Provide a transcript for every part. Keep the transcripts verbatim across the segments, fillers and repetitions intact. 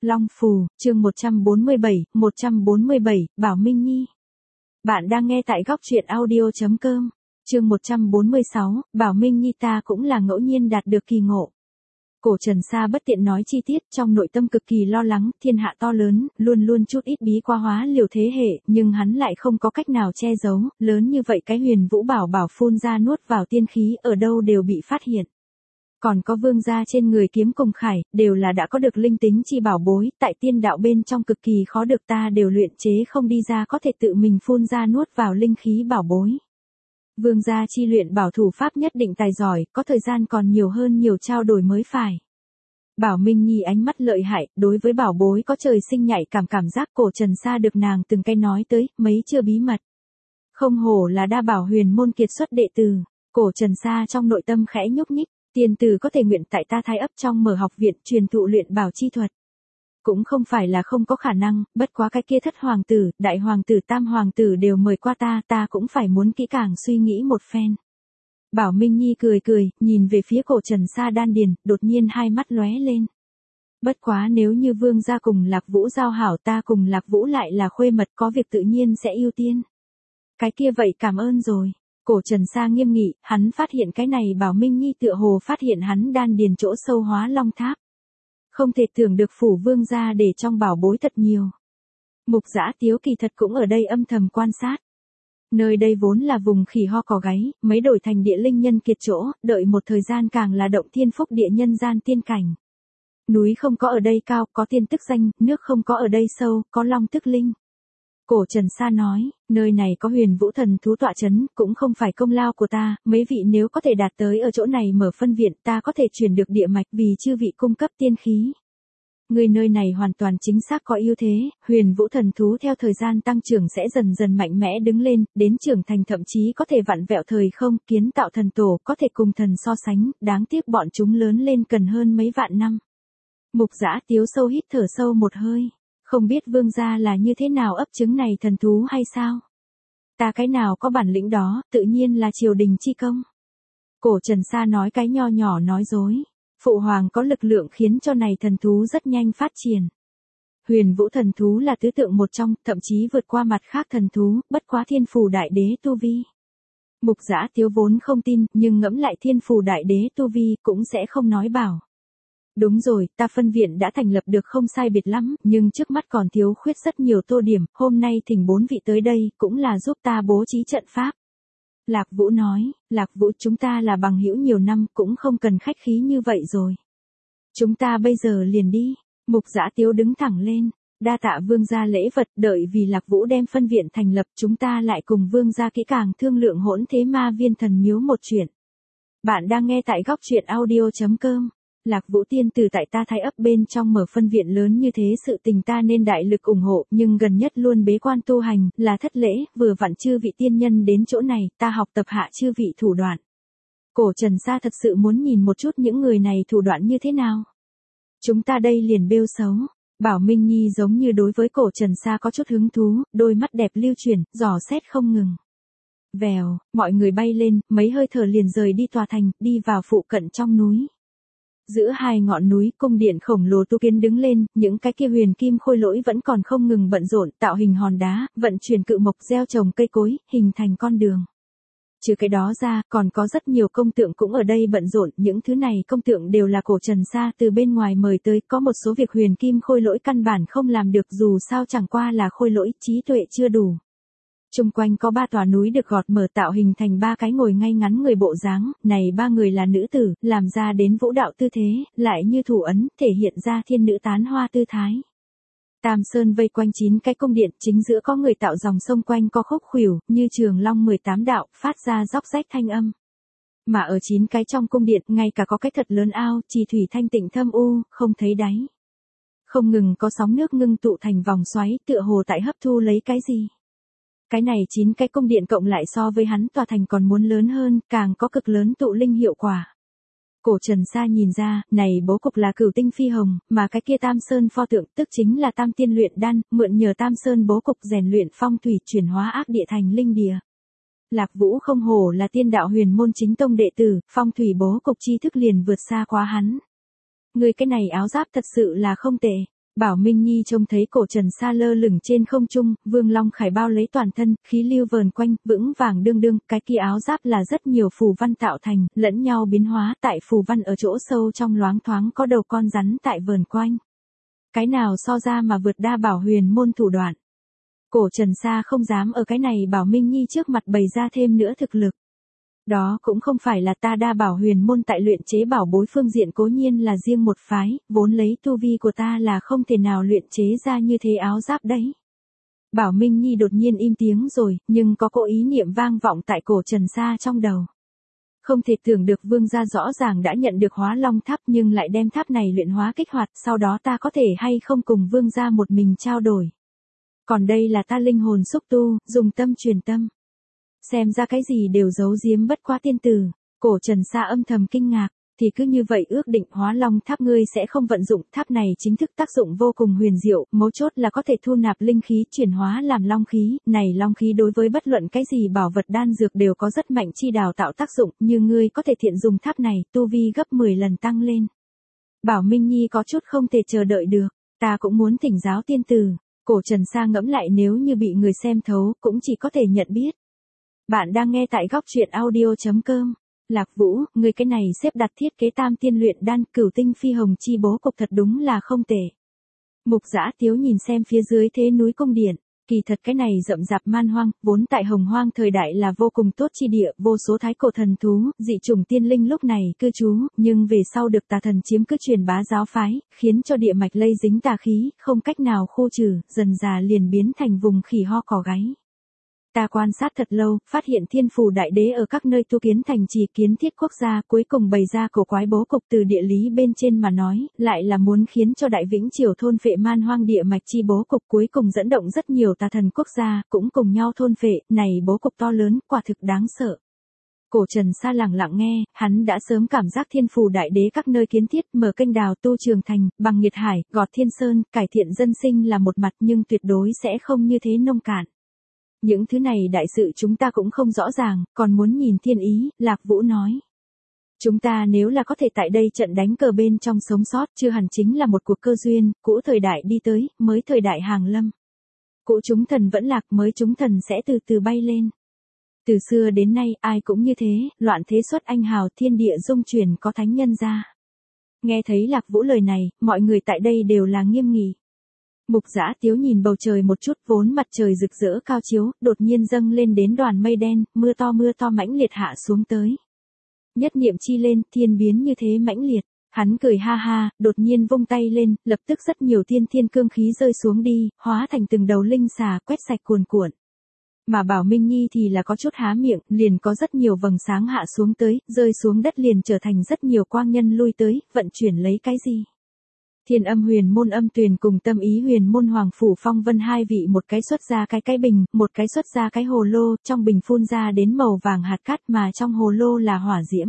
Long Phù, chương một trăm bốn mươi bảy, một trăm bốn mươi bảy, Bảo Minh Nhi. Bạn đang nghe tại góc truyện audio chấm com, chương một trăm bốn mươi sáu, Bảo Minh Nhi ta cũng là ngẫu nhiên đạt được kỳ ngộ. Cổ Trần Sa bất tiện nói chi tiết, trong nội tâm cực kỳ lo lắng, thiên hạ to lớn, luôn luôn chút ít bí quá hóa liều thế hệ, nhưng hắn lại không có cách nào che giấu, lớn như vậy cái Huyền Vũ Bảo Bảo phun ra nuốt vào tiên khí ở đâu đều bị phát hiện. Còn có vương gia trên người kiếm cùng khải, đều là đã có được linh tính chi bảo bối, tại tiên đạo bên trong cực kỳ khó được ta đều luyện chế không đi ra có thể tự mình phun ra nuốt vào linh khí bảo bối. Vương gia chi luyện bảo thủ pháp nhất định tài giỏi, có thời gian còn nhiều hơn nhiều trao đổi mới phải. Bảo Minh Nhi ánh mắt lợi hại, đối với bảo bối có trời sinh nhạy cảm cảm giác. Cổ Trần Sa được nàng từng cái nói tới, mấy chưa bí mật. Không hổ là đa bảo huyền môn kiệt xuất đệ tử. Cổ Trần Sa trong nội tâm khẽ nhúc nhích, tiên tử có thể nguyện tại ta Thái ấp trong mở học viện truyền thụ luyện bảo chi thuật. Cũng không phải là không có khả năng, bất quá cái kia thất hoàng tử, đại hoàng tử, tam hoàng tử đều mời qua ta, ta cũng phải muốn kỹ càng suy nghĩ một phen. Bảo Minh Nhi cười cười, nhìn về phía Cổ Trần Sa đan điền, đột nhiên hai mắt lóe lên. Bất quá nếu như vương gia cùng Lạc Vũ giao hảo, ta cùng Lạc Vũ lại là khuê mật, có việc tự nhiên sẽ ưu tiên. Cái kia vậy cảm ơn rồi. Cổ Trần Sa nghiêm nghị, hắn phát hiện cái này Bảo Minh Nhi tựa hồ phát hiện hắn đan điền chỗ sâu hóa long tháp. Không thể tưởng được phủ vương gia để trong bảo bối thật nhiều. Mục Dã Tiếu kỳ thật cũng ở đây âm thầm quan sát. Nơi đây vốn là vùng khỉ ho cò gáy, mấy đổi thành địa linh nhân kiệt chỗ, đợi một thời gian càng là động thiên phúc địa nhân gian tiên cảnh. Núi không có ở đây cao, có tiên tức danh, nước không có ở đây sâu, có long tức linh. Cổ Trần Sa nói, nơi này có Huyền Vũ thần thú tọa chấn, cũng không phải công lao của ta, mấy vị nếu có thể đạt tới ở chỗ này mở phân viện, ta có thể truyền được địa mạch vì chư vị cung cấp tiên khí. Người nơi này hoàn toàn chính xác có ưu thế, Huyền Vũ thần thú theo thời gian tăng trưởng sẽ dần dần mạnh mẽ đứng lên, đến trưởng thành thậm chí có thể vặn vẹo thời không, kiến tạo thần tổ, có thể cùng thần so sánh, đáng tiếc bọn chúng lớn lên cần hơn mấy vạn năm. Mục Dã Tiếu sâu hít thở sâu một hơi. Không biết vương gia là như thế nào ấp trứng này thần thú hay sao? Ta cái nào có bản lĩnh đó, tự nhiên là triều đình chi công. Cổ Trần Sa nói cái nho nhỏ nói dối. Phụ hoàng có lực lượng khiến cho này thần thú rất nhanh phát triển. Huyền Vũ thần thú là tứ tượng một trong, thậm chí vượt qua mặt khác thần thú, bất quá thiên phù đại đế tu vi. Mục Dã Tiếu vốn không tin, nhưng ngẫm lại thiên phù đại đế tu vi cũng sẽ không nói bảo. Đúng rồi, ta phân viện đã thành lập được không sai biệt lắm, nhưng trước mắt còn thiếu khuyết rất nhiều tô điểm, hôm nay thỉnh bốn vị tới đây, cũng là giúp ta bố trí trận pháp. Lạc Vũ nói, Lạc Vũ chúng ta là bằng hữu nhiều năm, cũng không cần khách khí như vậy rồi. Chúng ta bây giờ liền đi. Mục Dã Tiếu đứng thẳng lên, đa tạ vương gia lễ vật, đợi vì Lạc Vũ đem phân viện thành lập, chúng ta lại cùng vương gia kỹ càng thương lượng hỗn thế ma viên thần miếu một chuyện. Bạn đang nghe tại góc truyện audio chấm com. Lạc Vũ tiên tử tại ta Thái ấp bên trong mở phân viện lớn như thế, sự tình ta nên đại lực ủng hộ, nhưng gần nhất luôn bế quan tu hành, là thất lễ, vừa vặn chư vị tiên nhân đến chỗ này, ta học tập hạ chư vị thủ đoạn. Cổ Trần Sa thật sự muốn nhìn một chút những người này thủ đoạn như thế nào. Chúng ta đây liền bêu xấu. Bảo Minh Nhi giống như đối với Cổ Trần Sa có chút hứng thú, đôi mắt đẹp lưu chuyển, dò xét không ngừng. Vèo, mọi người bay lên, mấy hơi thở liền rời đi tòa thành, đi vào phụ cận trong núi. Giữa hai ngọn núi, cung điện khổng lồ tu kiến đứng lên, những cái kia huyền kim khôi lỗi vẫn còn không ngừng bận rộn, tạo hình hòn đá, vận chuyển cự mộc, gieo trồng cây cối, hình thành con đường. Trừ cái đó ra, còn có rất nhiều công tượng cũng ở đây bận rộn, những thứ này công tượng đều là Cổ Trần Sa từ bên ngoài mời tới, có một số việc huyền kim khôi lỗi căn bản không làm được, dù sao chẳng qua là khôi lỗi, trí tuệ chưa đủ. Trung quanh có ba tòa núi được gọt mở tạo hình thành ba cái ngồi ngay ngắn người bộ dáng, này ba người là nữ tử, làm ra đến vũ đạo tư thế, lại như thủ ấn, thể hiện ra thiên nữ tán hoa tư thái. Tam Sơn vây quanh chín cái cung điện, chính giữa có người tạo dòng sông quanh có khúc khuỷu, như trường long mười tám đạo, phát ra róc rách thanh âm. Mà ở chín cái trong cung điện, ngay cả có cái thật lớn ao, trì thủy thanh tịnh thâm u, không thấy đáy. Không ngừng có sóng nước ngưng tụ thành vòng xoáy, tựa hồ tại hấp thu lấy cái gì. Cái này chín cái cung điện cộng lại so với hắn tòa thành còn muốn lớn hơn, càng có cực lớn tụ linh hiệu quả. Cổ Trần Sa nhìn ra, này bố cục là cửu tinh phi hồng, mà cái kia Tam Sơn pho tượng tức chính là Tam Tiên luyện đan, mượn nhờ Tam Sơn bố cục rèn luyện phong thủy chuyển hóa ác địa thành linh địa. Lạc Vũ không hổ là tiên đạo huyền môn chính tông đệ tử, phong thủy bố cục tri thức liền vượt xa quá hắn. Người cái này áo giáp thật sự là không tệ. Bảo Minh Nhi trông thấy cổ Trần Sa lơ lửng trên không trung, Vương Long Khải bao lấy toàn thân, khí lưu vờn quanh, vững vàng đương đương, cái kia áo giáp là rất nhiều phù văn tạo thành, lẫn nhau biến hóa, tại phù văn ở chỗ sâu trong loáng thoáng có đầu con rắn tại vờn quanh. Cái nào so ra mà vượt đa bảo huyền môn thủ đoạn. Cổ Trần Sa không dám ở cái này Bảo Minh Nhi trước mặt bày ra thêm nữa thực lực. Đó cũng không phải là ta đa bảo huyền môn tại luyện chế bảo bối phương diện cố nhiên là riêng một phái, vốn lấy tu vi của ta là không thể nào luyện chế ra như thế áo giáp đấy. Bảo Minh Nhi đột nhiên im tiếng rồi, nhưng có cỗ ý niệm vang vọng tại cổ Trần Sa trong đầu. Không thể tưởng được vương gia rõ ràng đã nhận được hóa long tháp nhưng lại đem tháp này luyện hóa kích hoạt, sau đó ta có thể hay không cùng vương gia một mình trao đổi. Còn đây là ta linh hồn xúc tu, dùng tâm truyền tâm. Xem ra cái gì đều giấu giếm bất quá tiên tử, cổ Trần Sa âm thầm kinh ngạc, thì cứ như vậy ước định hóa long tháp ngươi sẽ không vận dụng, tháp này chính thức tác dụng vô cùng huyền diệu, mấu chốt là có thể thu nạp linh khí chuyển hóa làm long khí, này long khí đối với bất luận cái gì bảo vật đan dược đều có rất mạnh chi đào tạo tác dụng, như ngươi có thể thiện dùng tháp này, tu vi gấp mười lần tăng lên. Bảo Minh Nhi có chút không thể chờ đợi được, ta cũng muốn thỉnh giáo tiên tử, cổ Trần Sa ngẫm lại nếu như bị người xem thấu cũng chỉ có thể nhận biết. Bạn đang nghe tại góc truyện audio chấm com. Lạc Vũ, người cái này xếp đặt thiết kế tam tiên luyện đan cửu tinh phi hồng chi bố cục thật đúng là không tệ. Mục Dã Tiếu nhìn xem phía dưới thế núi cung điện, kỳ thật cái này rậm rạp man hoang, vốn tại hồng hoang thời đại là vô cùng tốt chi địa, vô số thái cổ thần thú, dị chủng tiên linh lúc này cư trú, nhưng về sau được tà thần chiếm cứ truyền bá giáo phái, khiến cho địa mạch lây dính tà khí, không cách nào khu trừ, dần dà liền biến thành vùng khỉ ho cỏ gáy. Ta quan sát thật lâu, phát hiện thiên phù đại đế ở các nơi tu kiến thành trì kiến thiết quốc gia cuối cùng bày ra cổ quái bố cục từ địa lý bên trên mà nói, lại là muốn khiến cho đại vĩnh triều thôn phệ man hoang địa mạch chi bố cục cuối cùng dẫn động rất nhiều tà thần quốc gia, cũng cùng nhau thôn phệ, này bố cục to lớn, quả thực đáng sợ. Cổ Trần Sa lặng lặng nghe, hắn đã sớm cảm giác thiên phù đại đế các nơi kiến thiết, mở kênh đào tu trường thành, bằng nghiệt hải, gọt thiên sơn, cải thiện dân sinh là một mặt nhưng tuyệt đối sẽ không như thế nông cạn. Những thứ này đại sự chúng ta cũng không rõ ràng, còn muốn nhìn thiên ý, Lạc Vũ nói. Chúng ta nếu là có thể tại đây trận đánh cờ bên trong sống sót, chưa hẳn chính là một cuộc cơ duyên, cũ thời đại đi tới, mới thời đại hàng lâm. Cũ chúng thần vẫn lạc, mới chúng thần sẽ từ từ bay lên. Từ xưa đến nay, ai cũng như thế, loạn thế xuất anh hào, thiên địa dung chuyển có thánh nhân ra. Nghe thấy Lạc Vũ lời này, mọi người tại đây đều là nghiêm nghị. Mục Dã Tiếu nhìn bầu trời một chút, vốn mặt trời rực rỡ cao chiếu, đột nhiên dâng lên đến đoàn mây đen, mưa to mưa to mãnh liệt hạ xuống tới. Nhất niệm chi lên, thiên biến như thế mãnh liệt, hắn cười ha ha, đột nhiên vung tay lên, lập tức rất nhiều thiên thiên cương khí rơi xuống đi, hóa thành từng đầu linh xà quét sạch cuồn cuộn. Mà Bảo Minh Nhi thì là có chút há miệng, liền có rất nhiều vầng sáng hạ xuống tới, rơi xuống đất liền trở thành rất nhiều quang nhân lui tới, vận chuyển lấy cái gì. Thiên Âm Huyền Môn Âm Tuyền cùng Tâm Ý Huyền Môn Hoàng Phủ Phong Vân hai vị, một cái xuất ra cái cái bình, một cái xuất ra cái hồ lô, trong bình phun ra đến màu vàng hạt cát mà trong hồ lô là hỏa diễm.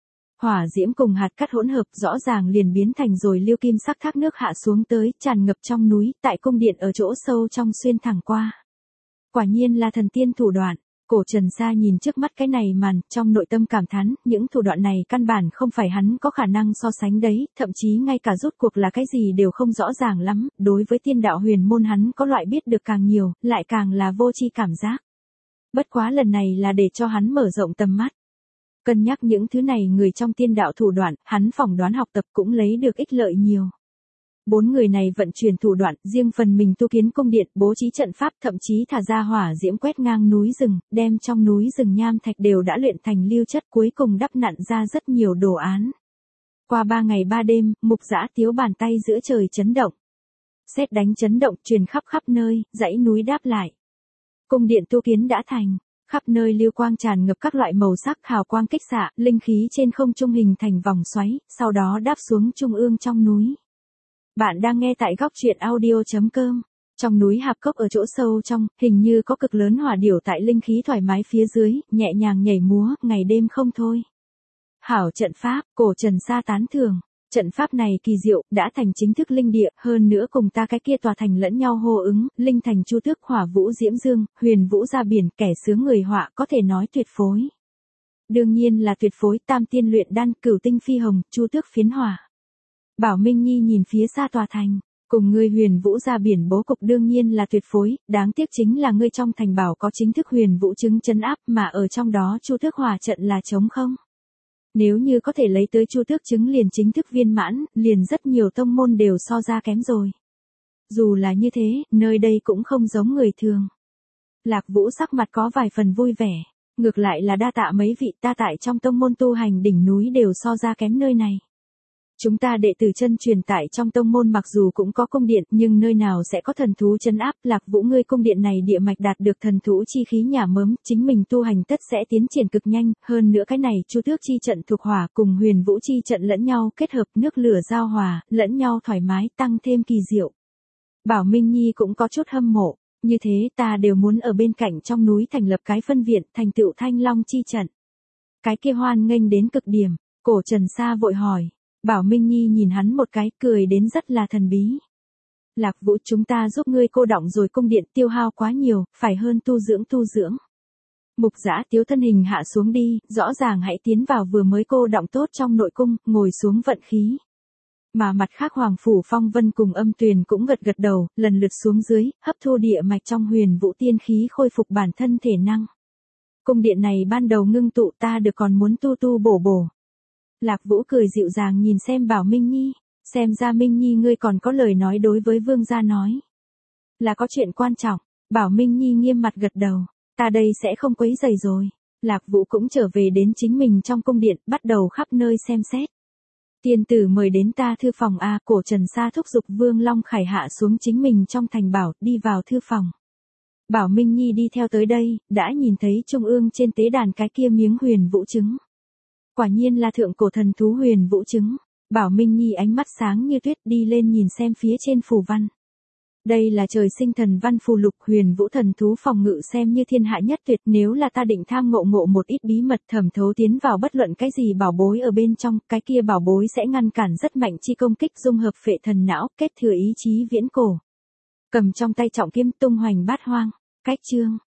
Hỏa diễm cùng hạt cát hỗn hợp rõ ràng liền biến thành rồi lưu kim sắc thác nước hạ xuống tới, tràn ngập trong núi, tại cung điện ở chỗ sâu trong xuyên thẳng qua. Quả nhiên là thần tiên thủ đoạn. Cổ Trần Sa nhìn trước mắt cái này màn, trong nội tâm cảm thán, những thủ đoạn này căn bản không phải hắn có khả năng so sánh đấy, thậm chí ngay cả rốt cuộc là cái gì đều không rõ ràng lắm, đối với tiên đạo huyền môn hắn có loại biết được càng nhiều, lại càng là vô tri cảm giác. Bất quá lần này là để cho hắn mở rộng tầm mắt. Cân nhắc những thứ này người trong tiên đạo thủ đoạn, hắn phỏng đoán học tập cũng lấy được ích lợi nhiều. Bốn người này vận chuyển thủ đoạn, riêng phần mình tu kiến cung điện, bố trí trận pháp, thậm chí thả ra hỏa diễm quét ngang núi rừng, đem trong núi rừng nham thạch đều đã luyện thành lưu chất, cuối cùng đắp nặn ra rất nhiều đồ án. Qua ba ngày ba đêm, Mục Dã Tiếu bàn tay giữa trời chấn động. Sét đánh chấn động truyền khắp khắp nơi, dãy núi đáp lại. Cung điện tu kiến đã thành, khắp nơi lưu quang tràn ngập các loại màu sắc, hào quang kích xạ, linh khí trên không trung hình thành vòng xoáy, sau đó đáp xuống trung ương trong núi. Bạn đang nghe tại góc truyện audio chấm com. Trong núi hạp cốc ở chỗ sâu trong, hình như có cực lớn hỏa điểu tại linh khí thoải mái phía dưới, nhẹ nhàng nhảy múa, ngày đêm không thôi. Hảo trận pháp, Cổ Trần Sa tán thưởng. Trận pháp này kỳ diệu, đã thành chính thức linh địa, hơn nữa cùng ta cái kia tòa thành lẫn nhau hô ứng, linh thành chu tước, hỏa vũ diễm dương, huyền vũ ra biển, kẻ sướng người họa, có thể nói tuyệt phối. Đương nhiên là tuyệt phối, tam tiên luyện đan, cửu tinh phi hồng, chu tước phiến hỏa. Bảo Minh Nhi nhìn phía xa tòa thành, Cùng ngươi Huyền Vũ ra biển bố cục đương nhiên là tuyệt phối, đáng tiếc chính là ngươi trong thành bảo có chính thức Huyền Vũ chứng trấn áp mà ở trong đó Chu Tước Hỏa trận là trống không. Nếu như có thể lấy tới Chu Tước chứng liền chính thức viên mãn, liền rất nhiều tông môn đều so ra kém rồi. Dù là như thế, nơi đây cũng không giống người thường. Lạc Vũ sắc mặt có vài phần vui vẻ, ngược lại là đa tạ mấy vị ta tại trong tông môn tu hành đỉnh núi đều so ra kém nơi này. Chúng ta đệ tử chân truyền tại trong tông môn mặc dù cũng có cung điện nhưng nơi nào sẽ có thần thú trấn áp. Lạc Vũ ngươi cung điện này địa mạch đạt được thần thú chi khí nhả mớm, chính mình tu hành tất sẽ tiến triển cực nhanh, hơn nữa cái này Chu Tước chi trận thuộc hỏa cùng Huyền Vũ chi trận lẫn nhau kết hợp, nước lửa giao hòa, lẫn nhau thoải mái, tăng thêm kỳ diệu. Bảo Minh Nhi cũng có chút hâm mộ, như thế ta đều muốn ở bên cạnh trong núi thành lập cái phân viện, thành tựu Thanh Long chi trận. Cái kia hoan nghênh đến cực điểm, Cổ Trần Sa vội hỏi. Bảo Minh Nhi nhìn hắn một cái, cười đến rất là thần bí. Lạc Vũ chúng ta giúp ngươi cô đọng rồi cung điện tiêu hao quá nhiều, phải hơn tu dưỡng tu dưỡng. Mục Dã Tiếu thân hình hạ xuống đi, rõ ràng hãy tiến vào vừa mới cô đọng tốt trong nội cung, ngồi xuống vận khí. Mà mặt khác Hoàng Phủ Phong Vân cùng Âm Tuyền cũng gật gật đầu, lần lượt xuống dưới, hấp thu địa mạch trong Huyền Vũ tiên khí khôi phục bản thân thể năng. Cung điện này ban đầu ngưng tụ ta được còn muốn tu tu bổ bổ. Lạc Vũ cười dịu dàng nhìn xem Bảo Minh Nhi, xem ra Minh Nhi ngươi còn có lời nói đối với vương gia nói. Là có chuyện quan trọng, Bảo Minh Nhi nghiêm mặt gật đầu, ta đây sẽ không quấy rầy rồi. Lạc Vũ cũng trở về đến chính mình trong cung điện, bắt đầu khắp nơi xem xét. Tiên tử mời đến ta thư phòng a. Cổ Trần Sa thúc giục Vương Long Khải hạ xuống chính mình trong thành bảo, đi vào thư phòng. Bảo Minh Nhi đi theo tới đây, đã nhìn thấy trung ương trên tế đàn cái kia miếng Huyền Vũ trứng. Quả nhiên là thượng cổ thần thú Huyền Vũ trứng. Bảo Minh Nhi ánh mắt sáng như tuyết đi lên nhìn xem phía trên phù văn. Đây là trời sinh thần văn phù lục Huyền Vũ thần thú phòng ngự xem như thiên hạ nhất tuyệt, nếu là ta định tham ngộ ngộ một ít bí mật thẩm thấu tiến vào bất luận cái gì bảo bối ở bên trong, cái kia bảo bối sẽ ngăn cản rất mạnh chi công kích dung hợp phệ thần não, kết thừa ý chí viễn cổ. Cầm trong tay trọng kiếm tung hoành bát hoang, cách chương.